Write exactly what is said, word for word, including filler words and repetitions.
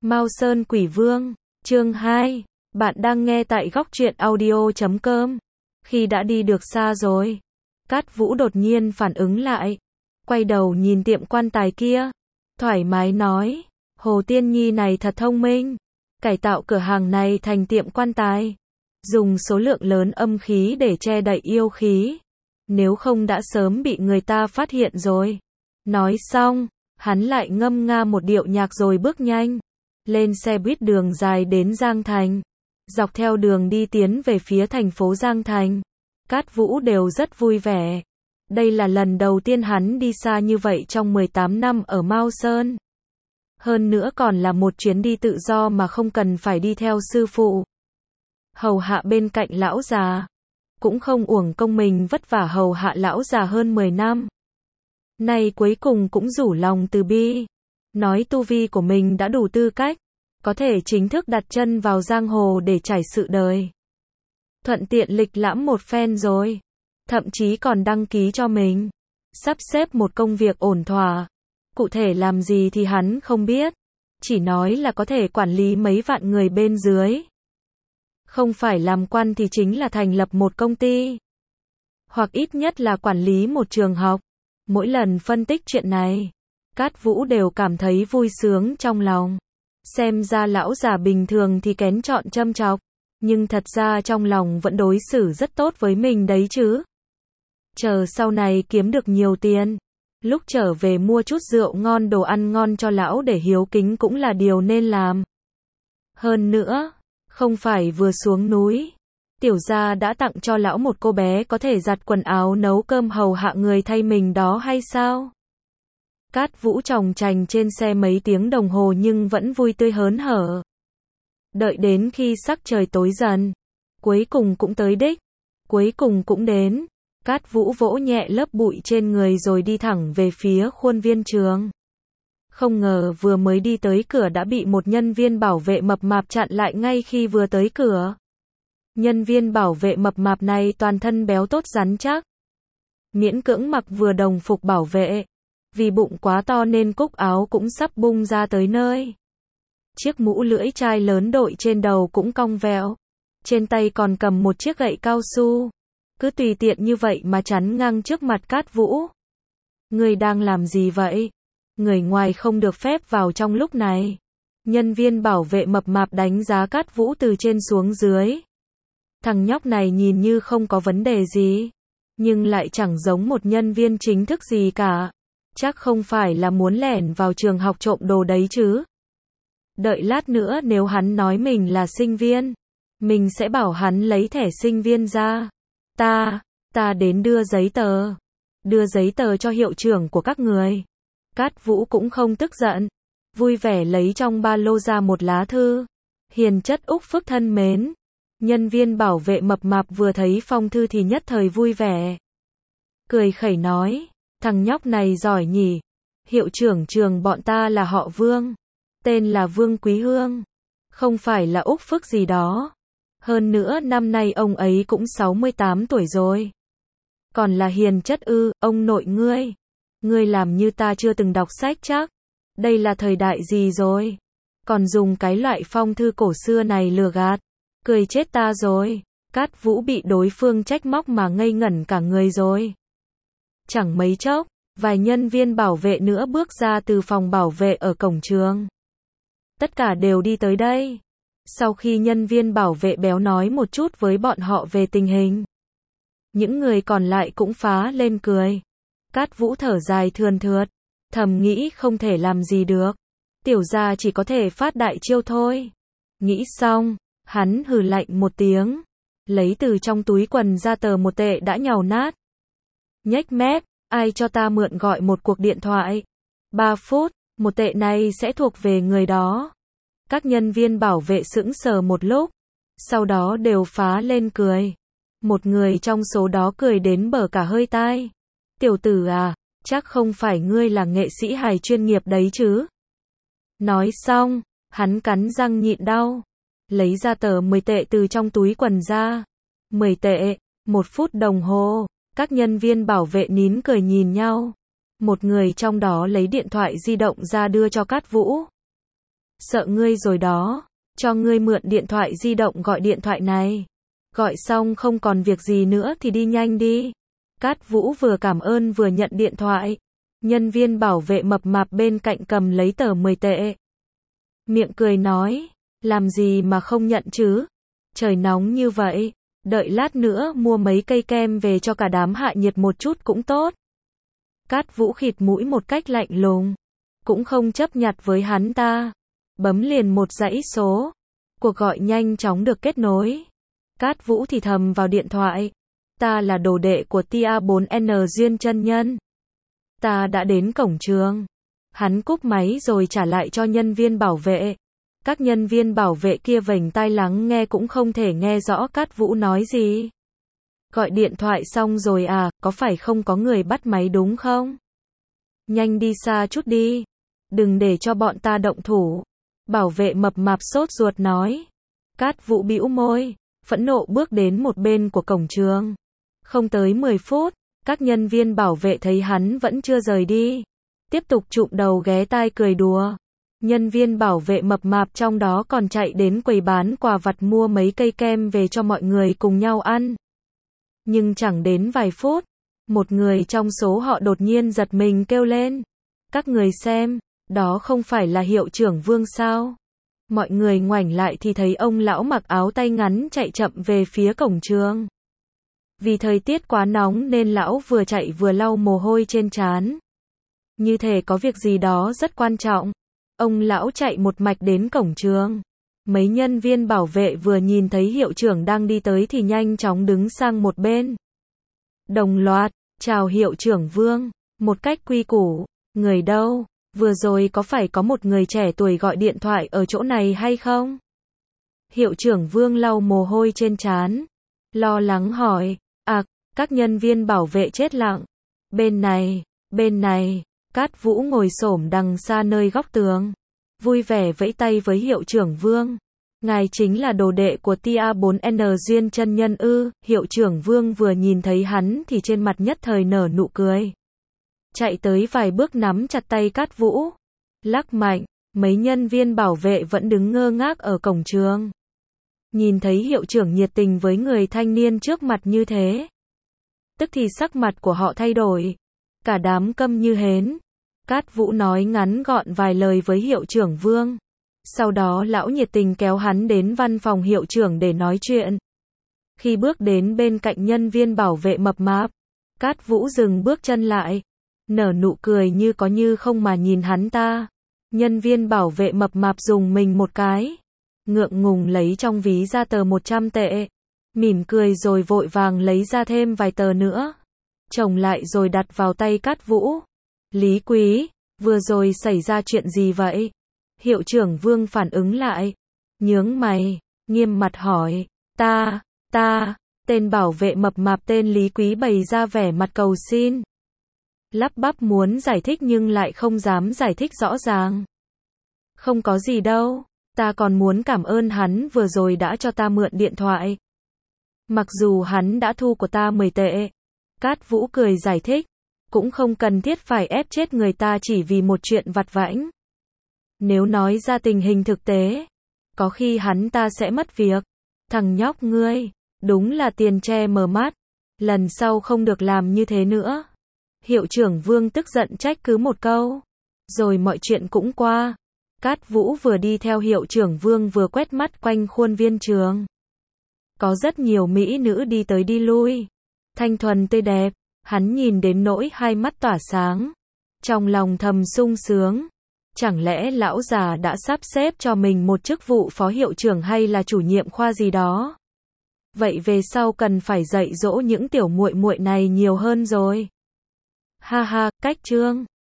Mao Sơn Quỷ Vương, chương hai. Bạn đang nghe tại góc truyện audio chấm com. Khi đã đi được xa rồi, Cát Vũ đột nhiên phản ứng lại, quay đầu nhìn tiệm quan tài kia, thoải mái nói, Hồ Tiên Nhi này thật thông minh, cải tạo cửa hàng này thành tiệm quan tài, dùng số lượng lớn âm khí để che đậy yêu khí, nếu không đã sớm bị người ta phát hiện rồi. Nói xong, hắn lại ngâm nga một điệu nhạc rồi bước nhanh lên xe buýt đường dài đến Giang Thành. Dọc theo đường đi tiến về phía thành phố Giang Thành, Cát Vũ đều rất vui vẻ. Đây là lần đầu tiên hắn đi xa như vậy trong mười tám năm ở Mao Sơn. Hơn nữa còn là một chuyến đi tự do mà không cần phải đi theo sư phụ hầu hạ bên cạnh lão già. Cũng không uổng công mình vất vả hầu hạ lão già hơn mười năm. Nay cuối cùng cũng rủ lòng từ bi, nói tu vi của mình đã đủ tư cách, có thể chính thức đặt chân vào giang hồ để trải sự đời. Thuận tiện lịch lãm một phen rồi, thậm chí còn đăng ký cho mình, sắp xếp một công việc ổn thỏa. Cụ thể làm gì thì hắn không biết, chỉ nói là có thể quản lý mấy vạn người bên dưới. Không phải làm quan thì chính là thành lập một công ty, hoặc ít nhất là quản lý một trường học. Mỗi lần phân tích chuyện này, Cát Vũ đều cảm thấy vui sướng trong lòng. Xem ra lão già bình thường thì kén chọn châm chọc, nhưng thật ra trong lòng vẫn đối xử rất tốt với mình đấy chứ. Chờ sau này kiếm được nhiều tiền, lúc trở về mua chút rượu ngon đồ ăn ngon cho lão để hiếu kính cũng là điều nên làm. Hơn nữa, không phải vừa xuống núi, tiểu gia đã tặng cho lão một cô bé có thể giặt quần áo nấu cơm hầu hạ người thay mình đó hay sao? Cát Vũ chòng chành trên xe mấy tiếng đồng hồ nhưng vẫn vui tươi hớn hở. Đợi đến khi sắc trời tối dần, cuối cùng cũng tới đích, cuối cùng cũng đến. Cát Vũ vỗ nhẹ lớp bụi trên người rồi đi thẳng về phía khuôn viên trường. Không ngờ vừa mới đi tới cửa đã bị một nhân viên bảo vệ mập mạp chặn lại ngay khi vừa tới cửa. Nhân viên bảo vệ mập mạp này toàn thân béo tốt rắn chắc, miễn cưỡng mặc vừa đồng phục bảo vệ, vì bụng quá to nên cúc áo cũng sắp bung ra tới nơi. Chiếc mũ lưỡi chai lớn đội trên đầu cũng cong vẹo, trên tay còn cầm một chiếc gậy cao su, cứ tùy tiện như vậy mà chắn ngang trước mặt Cát Vũ. Người đang làm gì vậy? Người ngoài không được phép vào trong lúc này. Nhân viên bảo vệ mập mạp đánh giá Cát Vũ từ trên xuống dưới. Thằng nhóc này nhìn như không có vấn đề gì, nhưng lại chẳng giống một nhân viên chính thức gì cả. Chắc không phải là muốn lẻn vào trường học trộm đồ đấy chứ. Đợi lát nữa nếu hắn nói mình là sinh viên, mình sẽ bảo hắn lấy thẻ sinh viên ra. Ta, ta đến đưa giấy tờ. Đưa giấy tờ cho hiệu trưởng của các người. Cát Vũ cũng không tức giận, vui vẻ lấy trong ba lô ra một lá thư. Hiền chất Úc Phước thân mến. Nhân viên bảo vệ mập mạp vừa thấy phong thư thì nhất thời vui vẻ. Cười khẩy nói, thằng nhóc này giỏi nhỉ. Hiệu trưởng trường bọn ta là họ Vương, tên là Vương Quý Hương, không phải là Úc Phước gì đó. Hơn nữa năm nay ông ấy cũng sáu mươi tám tuổi rồi. Còn là hiền chất ư? Ông nội ngươi, ngươi làm như ta chưa từng đọc sách chắc. Đây là thời đại gì rồi, còn dùng cái loại phong thư cổ xưa này lừa gạt. Cười chết ta rồi. Cát Vũ bị đối phương trách móc mà ngây ngẩn cả người rồi. Chẳng mấy chốc, vài nhân viên bảo vệ nữa bước ra từ phòng bảo vệ ở cổng trường. Tất cả đều đi tới đây. Sau khi nhân viên bảo vệ béo nói một chút với bọn họ về tình hình, những người còn lại cũng phá lên cười. Cát Vũ thở dài thườn thượt, thầm nghĩ không thể làm gì được. Tiểu gia chỉ có thể phát đại chiêu thôi. Nghĩ xong, hắn hừ lạnh một tiếng, lấy từ trong túi quần ra tờ một tệ đã nhàu nát. Nhếch mép, ai cho ta mượn gọi một cuộc điện thoại. Ba phút, một tệ này sẽ thuộc về người đó. Các nhân viên bảo vệ sững sờ một lúc, sau đó đều phá lên cười. Một người trong số đó cười đến bở cả hơi tai. Tiểu tử à, chắc không phải ngươi là nghệ sĩ hài chuyên nghiệp đấy chứ? Nói xong, hắn cắn răng nhịn đau, lấy ra tờ mười tệ từ trong túi quần ra. mười tệ, một phút đồng hồ, các nhân viên bảo vệ nín cười nhìn nhau. Một người trong đó lấy điện thoại di động ra đưa cho Cát Vũ. sợ ngươi rồi đó, cho ngươi mượn điện thoại di động gọi điện thoại này. Gọi xong không còn việc gì nữa thì đi nhanh đi. Cát Vũ vừa cảm ơn vừa nhận điện thoại. Nhân viên bảo vệ mập mạp bên cạnh cầm lấy tờ mười tệ. Miệng cười nói, làm gì mà không nhận chứ? Trời nóng như vậy, đợi lát nữa mua mấy cây kem về cho cả đám hạ nhiệt một chút cũng tốt. Cát Vũ khịt mũi một cách lạnh lùng, cũng không chấp nhặt với hắn ta. Bấm liền một dãy số. Cuộc gọi nhanh chóng được kết nối. Cát Vũ thì thầm vào điện thoại. Ta là đồ đệ của Tia bốn N Duyên chân nhân. Ta đã đến cổng trường. Hắn cúp máy rồi trả lại cho nhân viên bảo vệ. Các nhân viên bảo vệ kia vểnh tai lắng nghe cũng không thể nghe rõ Cát Vũ nói gì. Gọi điện thoại xong rồi à, có phải không có người bắt máy đúng không? Nhanh đi xa chút đi. Đừng để cho bọn ta động thủ. Bảo vệ mập mạp sốt ruột nói. Cát Vũ bĩu môi, phẫn nộ bước đến một bên của cổng trường. Không tới mười phút, các nhân viên bảo vệ thấy hắn vẫn chưa rời đi. Tiếp tục chụm đầu ghé tai cười đùa. Nhân viên bảo vệ mập mạp trong đó còn chạy đến quầy bán quà vặt mua mấy cây kem về cho mọi người cùng nhau ăn. Nhưng chẳng đến vài phút, một người trong số họ đột nhiên giật mình kêu lên. Các người xem, đó không phải là hiệu trưởng Vương sao? Mọi người ngoảnh lại thì thấy ông lão mặc áo tay ngắn chạy chậm về phía cổng trường. Vì thời tiết quá nóng nên lão vừa chạy vừa lau mồ hôi trên trán. Như thể có việc gì đó rất quan trọng. Ông lão chạy một mạch đến cổng trường. Mấy nhân viên bảo vệ vừa nhìn thấy hiệu trưởng đang đi tới thì nhanh chóng đứng sang một bên. Đồng loạt, chào hiệu trưởng Vương, một cách quy củ. Người đâu? Vừa rồi có phải có một người trẻ tuổi gọi điện thoại ở chỗ này hay không? Hiệu trưởng Vương lau mồ hôi trên trán, lo lắng hỏi. À, các nhân viên bảo vệ chết lặng. Bên này, bên này, Cát Vũ ngồi xổm đằng xa nơi góc tường. Vui vẻ vẫy tay với hiệu trưởng Vương. Ngài chính là đồ đệ của Tia bốn N Duyên chân nhân ư? Hiệu trưởng Vương vừa nhìn thấy hắn thì trên mặt nhất thời nở nụ cười. Chạy tới vài bước nắm chặt tay Cát Vũ. Lắc mạnh, mấy nhân viên bảo vệ vẫn đứng ngơ ngác ở cổng trường. Nhìn thấy hiệu trưởng nhiệt tình với người thanh niên trước mặt như thế. Tức thì sắc mặt của họ thay đổi. Cả đám câm như hến. Cát Vũ nói ngắn gọn vài lời với hiệu trưởng Vương. Sau đó lão nhiệt tình kéo hắn đến văn phòng hiệu trưởng để nói chuyện. Khi bước đến bên cạnh nhân viên bảo vệ mập mạp, Cát Vũ dừng bước chân lại. Nở nụ cười như có như không mà nhìn hắn ta. Nhân viên bảo vệ mập mạp dùng mình một cái. Ngượng ngùng lấy trong ví ra tờ một trăm tệ. Mỉm cười rồi vội vàng lấy ra thêm vài tờ nữa. Chồng lại rồi đặt vào tay Cát Vũ. Lý Quý, vừa rồi xảy ra chuyện gì vậy? Hiệu trưởng Vương phản ứng lại. Nhướng mày, nghiêm mặt hỏi. Ta, ta, tên bảo vệ mập mạp tên Lý Quý bày ra vẻ mặt cầu xin. Lắp bắp muốn giải thích nhưng lại không dám giải thích rõ ràng. Không có gì đâu, ta còn muốn cảm ơn hắn vừa rồi đã cho ta mượn điện thoại. Mặc dù hắn đã thu của ta mười tệ. Cát Vũ cười giải thích. Cũng không cần thiết phải ép chết người ta chỉ vì một chuyện vặt vãnh. Nếu nói ra tình hình thực tế, có khi hắn ta sẽ mất việc. Thằng nhóc ngươi, đúng là tiền tre mờ mắt. Lần sau không được làm như thế nữa. Hiệu trưởng Vương tức giận trách cứ một câu. Rồi mọi chuyện cũng qua. Cát Vũ vừa đi theo hiệu trưởng Vương vừa quét mắt quanh khuôn viên trường. Có rất nhiều mỹ nữ đi tới đi lui. Thanh thuần tươi đẹp. Hắn nhìn đến nỗi hai mắt tỏa sáng. Trong lòng thầm sung sướng. Chẳng lẽ lão già đã sắp xếp cho mình một chức vụ phó hiệu trưởng hay là chủ nhiệm khoa gì đó? Vậy về sau cần phải dạy dỗ những tiểu muội muội này nhiều hơn rồi. Ha ha, cách chương